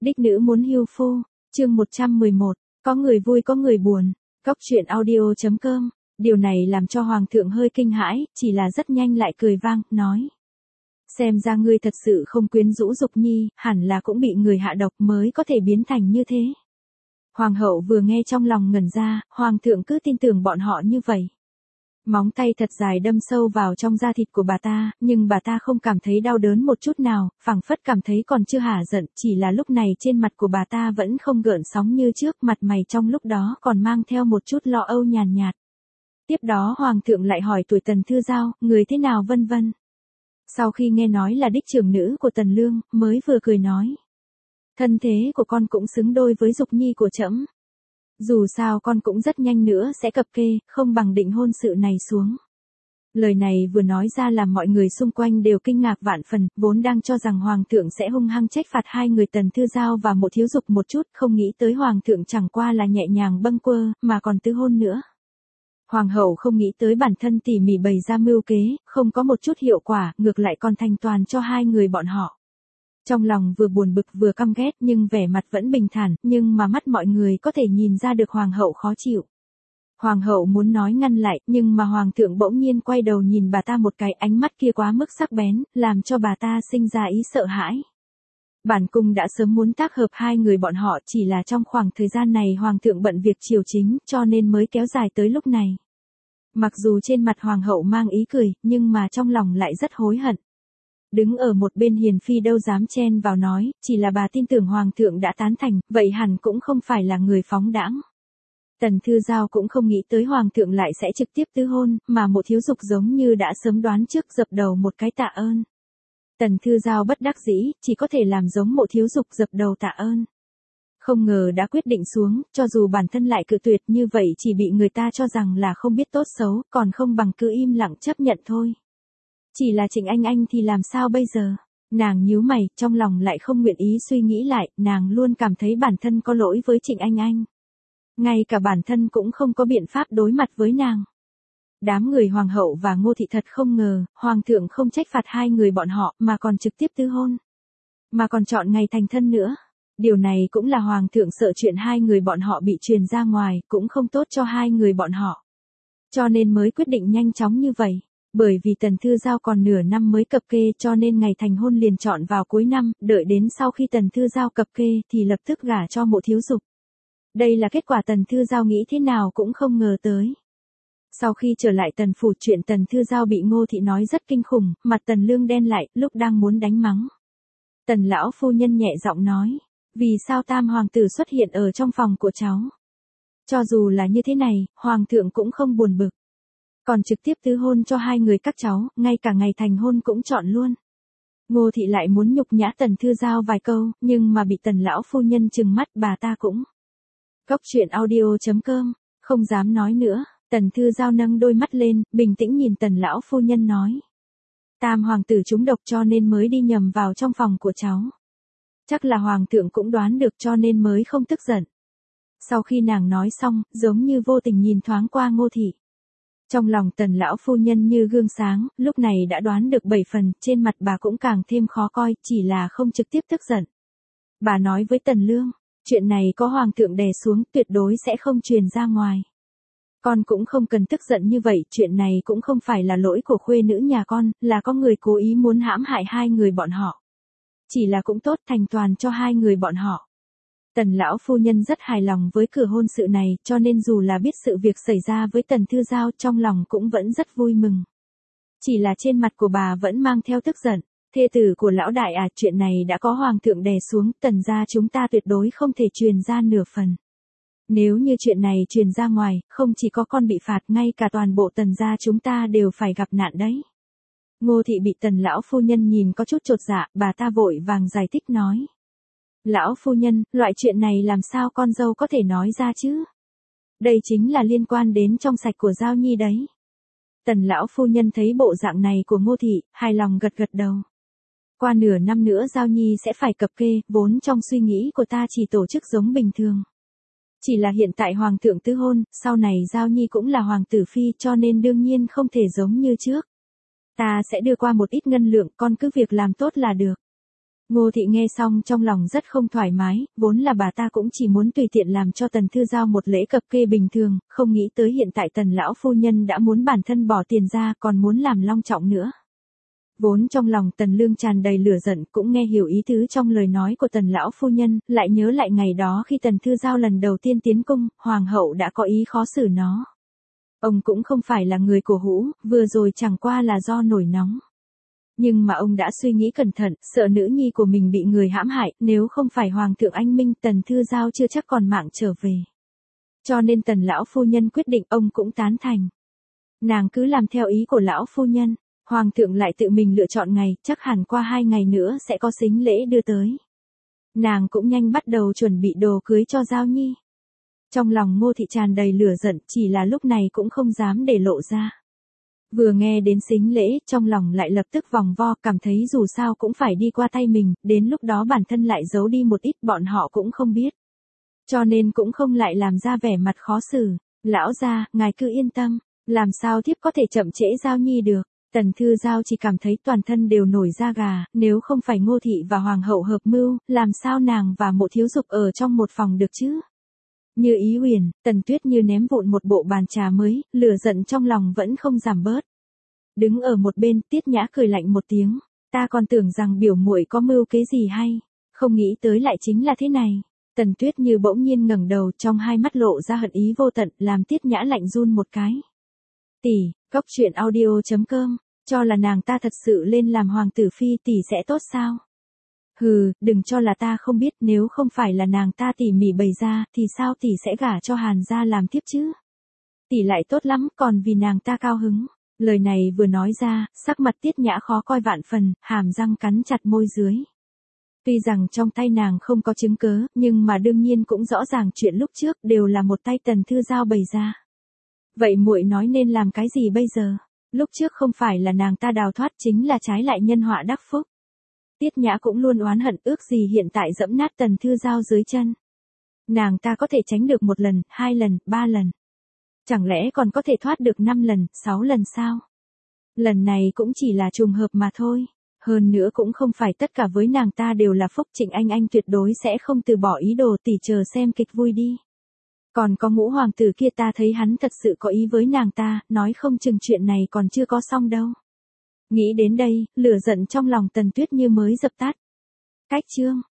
Đích nữ muốn hưu phu, chương 111, có người vui có người buồn, Cóc truyện audio.com, điều này làm cho Hoàng thượng hơi kinh hãi, chỉ là rất nhanh lại cười vang, nói. Xem ra ngươi thật sự không quyến rũ Dục Nhi, hẳn là cũng bị người hạ độc mới có thể biến thành như thế. Hoàng hậu vừa nghe trong lòng ngẩn ra, Hoàng thượng cứ tin tưởng bọn họ như vậy. Móng tay thật dài đâm sâu vào trong da thịt của bà ta, nhưng bà ta không cảm thấy đau đớn một chút nào, phảng phất cảm thấy còn chưa hả giận, chỉ là lúc này trên mặt của bà ta vẫn không gợn sóng như trước, mặt mày trong lúc đó còn mang theo một chút lo âu nhàn nhạt. Tiếp đó Hoàng thượng lại hỏi tuổi Tần Thư Giao, người thế nào vân vân. Sau khi nghe nói là đích trưởng nữ của Tần Lương, mới vừa cười nói. Thân thế của con cũng xứng đôi với Dục Nhi của trẫm. Dù sao con cũng rất nhanh nữa sẽ cập kê, không bằng định hôn sự này xuống. Lời này vừa nói ra làm mọi người xung quanh đều kinh ngạc vạn phần, vốn đang cho rằng Hoàng thượng sẽ hung hăng trách phạt hai người Tần Thư Giao và Mộ Thiếu Dục một chút, không nghĩ tới Hoàng thượng chẳng qua là nhẹ nhàng bâng quơ, mà còn tứ hôn nữa. Hoàng hậu không nghĩ tới bản thân tỉ mỉ bày ra mưu kế, không có một chút hiệu quả, ngược lại còn thành toàn cho hai người bọn họ. Trong lòng vừa buồn bực vừa căm ghét nhưng vẻ mặt vẫn bình thản, nhưng mà mắt mọi người có thể nhìn ra được Hoàng hậu khó chịu. Hoàng hậu muốn nói ngăn lại, nhưng mà Hoàng thượng bỗng nhiên quay đầu nhìn bà ta một cái, ánh mắt kia quá mức sắc bén, làm cho bà ta sinh ra ý sợ hãi. Bản cung đã sớm muốn tác hợp hai người bọn họ, chỉ là trong khoảng thời gian này Hoàng thượng bận việc triều chính, cho nên mới kéo dài tới lúc này. Mặc dù trên mặt Hoàng hậu mang ý cười, nhưng mà trong lòng lại rất hối hận. Đứng ở một bên Hiền Phi đâu dám chen vào nói, chỉ là bà tin tưởng Hoàng thượng đã tán thành, vậy hẳn cũng không phải là người phóng đãng. Tần Thư Giao cũng không nghĩ tới Hoàng thượng lại sẽ trực tiếp tứ hôn, mà Mộ Thiếu Dục giống như đã sớm đoán trước dập đầu một cái tạ ơn. Tần Thư Giao bất đắc dĩ, chỉ có thể làm giống Mộ Thiếu Dục dập đầu tạ ơn. Không ngờ đã quyết định xuống, cho dù bản thân lại cự tuyệt như vậy chỉ bị người ta cho rằng là không biết tốt xấu, còn không bằng cứ im lặng chấp nhận thôi. Chỉ là Trịnh Anh thì làm sao bây giờ? Nàng nhíu mày, trong lòng lại không nguyện ý suy nghĩ lại, nàng luôn cảm thấy bản thân có lỗi với Trịnh Anh. Ngay cả bản thân cũng không có biện pháp đối mặt với nàng. Đám người Hoàng hậu và Ngô Thị thật không ngờ, Hoàng thượng không trách phạt hai người bọn họ mà còn trực tiếp tứ hôn. Mà còn chọn ngày thành thân nữa. Điều này cũng là Hoàng thượng sợ chuyện hai người bọn họ bị truyền ra ngoài, cũng không tốt cho hai người bọn họ. Cho nên mới quyết định nhanh chóng như vậy. Bởi vì Tần Thư Giao còn nửa năm mới cập kê cho nên ngày thành hôn liền chọn vào cuối năm, đợi đến sau khi Tần Thư Giao cập kê thì lập tức gả cho Mộ Thiếu Dục. Đây là kết quả Tần Thư Giao nghĩ thế nào cũng không ngờ tới. Sau khi trở lại Tần phủ, chuyện Tần Thư Giao bị Ngô Thị nói rất kinh khủng, mặt Tần Lương đen lại, lúc đang muốn đánh mắng. Tần lão phu nhân nhẹ giọng nói, vì sao tam hoàng tử xuất hiện ở trong phòng của cháu? Cho dù là như thế này, Hoàng thượng cũng không buồn bực. Còn trực tiếp tứ hôn cho hai người các cháu, ngay cả ngày thành hôn cũng chọn luôn. Ngô Thị lại muốn nhục nhã Tần Thư Giao vài câu, nhưng mà bị Tần lão phu nhân trừng mắt, bà ta cũng. Cóc truyện audio.com, không dám nói nữa. Tần Thư Giao nâng đôi mắt lên, bình tĩnh nhìn Tần lão phu nhân nói. Tam hoàng tử trúng độc cho nên mới đi nhầm vào trong phòng của cháu. Chắc là Hoàng thượng cũng đoán được cho nên mới không tức giận. Sau khi nàng nói xong, giống như vô tình nhìn thoáng qua Ngô Thị. Trong lòng Tần lão phu nhân như gương sáng, lúc này đã đoán được 7 phần, trên mặt bà cũng càng thêm khó coi, chỉ là không trực tiếp tức giận. Bà nói với Tần Lương, chuyện này có Hoàng thượng đè xuống, tuyệt đối sẽ không truyền ra ngoài. Con cũng không cần tức giận như vậy, chuyện này cũng không phải là lỗi của khuê nữ nhà con, là có người cố ý muốn hãm hại hai người bọn họ. Chỉ là cũng tốt, thành toàn cho hai người bọn họ. Tần lão phu nhân rất hài lòng với cửa hôn sự này, cho nên dù là biết sự việc xảy ra với Tần Thư Giao, trong lòng cũng vẫn rất vui mừng. Chỉ là trên mặt của bà vẫn mang theo tức giận. Thê tử của lão đại à, chuyện này đã có Hoàng thượng đè xuống, Tần gia chúng ta tuyệt đối không thể truyền ra nửa phần. Nếu như chuyện này truyền ra ngoài, không chỉ có con bị phạt, ngay cả toàn bộ Tần gia chúng ta đều phải gặp nạn đấy. Ngô Thị bị Tần lão phu nhân nhìn có chút chột dạ, bà ta vội vàng giải thích nói. Lão phu nhân, loại chuyện này làm sao con dâu có thể nói ra chứ? Đây chính là liên quan đến trong sạch của Giao Nhi đấy. Tần lão phu nhân thấy bộ dạng này của Ngô Thị, hài lòng gật gật đầu. Qua nửa năm nữa Giao Nhi sẽ phải cập kê, vốn trong suy nghĩ của ta chỉ tổ chức giống bình thường. Chỉ là hiện tại Hoàng thượng tứ hôn, sau này Giao Nhi cũng là hoàng tử phi cho nên đương nhiên không thể giống như trước. Ta sẽ đưa qua một ít ngân lượng, con cứ việc làm tốt là được. Ngô Thị nghe xong trong lòng rất không thoải mái, vốn là bà ta cũng chỉ muốn tùy tiện làm cho Tần Thư Giao một lễ cập kê bình thường, không nghĩ tới hiện tại Tần lão phu nhân đã muốn bản thân bỏ tiền ra còn muốn làm long trọng nữa. Vốn trong lòng Tần Lương tràn đầy lửa giận cũng nghe hiểu ý tứ trong lời nói của Tần lão phu nhân, lại nhớ lại ngày đó khi Tần Thư Giao lần đầu tiên tiến cung, hoàng hậu đã có ý khó xử nó. Ông cũng không phải là người cổ hủ, vừa rồi chẳng qua là do nổi nóng. Nhưng mà ông đã suy nghĩ cẩn thận, sợ nữ nhi của mình bị người hãm hại, nếu không phải hoàng thượng anh minh Tần Thư Giao chưa chắc còn mạng trở về. Cho nên Tần lão phu nhân quyết định ông cũng tán thành. Nàng cứ làm theo ý của lão phu nhân. Hoàng thượng lại tự mình lựa chọn ngày, chắc hẳn qua 2 ngày nữa sẽ có sính lễ đưa tới. Nàng cũng nhanh bắt đầu chuẩn bị đồ cưới cho Giao Nhi. Trong lòng Ngô Thị tràn đầy lửa giận, chỉ là lúc này cũng không dám để lộ ra. Vừa nghe đến sính lễ, trong lòng lại lập tức vòng vo, cảm thấy dù sao cũng phải đi qua tay mình, đến lúc đó bản thân lại giấu đi một ít bọn họ cũng không biết. Cho nên cũng không lại làm ra vẻ mặt khó xử. Lão gia, ngài cứ yên tâm, làm sao thiếp có thể chậm trễ Giao Nhi được. Tần Thư Giao chỉ cảm thấy toàn thân đều nổi da gà, nếu không phải Ngô Thị và Hoàng hậu hợp mưu, làm sao nàng và Mộ Thiếu Dục ở trong một phòng được chứ? Như ý huyền, Tần Tuyết Như ném vụn một bộ bàn trà mới, lửa giận trong lòng vẫn không giảm bớt. Đứng ở một bên, Tiết Nhã cười lạnh một tiếng, ta còn tưởng rằng biểu muội có mưu kế gì hay, không nghĩ tới lại chính là thế này. Tần Tuyết Như bỗng nhiên ngẩng đầu, trong hai mắt lộ ra hận ý vô tận, làm Tiết Nhã lạnh run một cái. Tỷ, Cóc Truyện Audio.com, cho là nàng ta thật sự lên làm hoàng tử phi tỷ sẽ tốt sao? Hừ, đừng cho là ta không biết, nếu không phải là nàng ta tỉ mỉ bày ra, thì sao tỷ sẽ gả cho Hàn gia làm tiếp chứ? Tỷ lại tốt lắm, còn vì nàng ta cao hứng. Lời này vừa nói ra, sắc mặt Tiết Nhã khó coi vạn phần, hàm răng cắn chặt môi dưới. Tuy rằng trong tay nàng không có chứng cớ, nhưng mà đương nhiên cũng rõ ràng chuyện lúc trước đều là một tay Tần Thư Giao bày ra. Vậy muội nói nên làm cái gì bây giờ? Lúc trước không phải là nàng ta đào thoát, chính là trái lại nhân họa đắc phúc. Tiết Nhã cũng luôn oán hận, ước gì hiện tại dẫm nát Tần Thư Giao dưới chân. Nàng ta có thể tránh được 1 lần, 2 lần, 3 lần. Chẳng lẽ còn có thể thoát được 5 lần, 6 lần sao? Lần này cũng chỉ là trùng hợp mà thôi. Hơn nữa cũng không phải tất cả với nàng ta đều là phúc. Trịnh Anh tuyệt đối sẽ không từ bỏ ý đồ, tỷ chờ xem kịch vui đi. Còn có Ngũ hoàng tử kia, ta thấy hắn thật sự có ý với nàng ta, nói không chừng chuyện này còn chưa có xong đâu. Nghĩ đến đây, lửa giận trong lòng Tần Tuyết Như mới dập tắt. Cách chương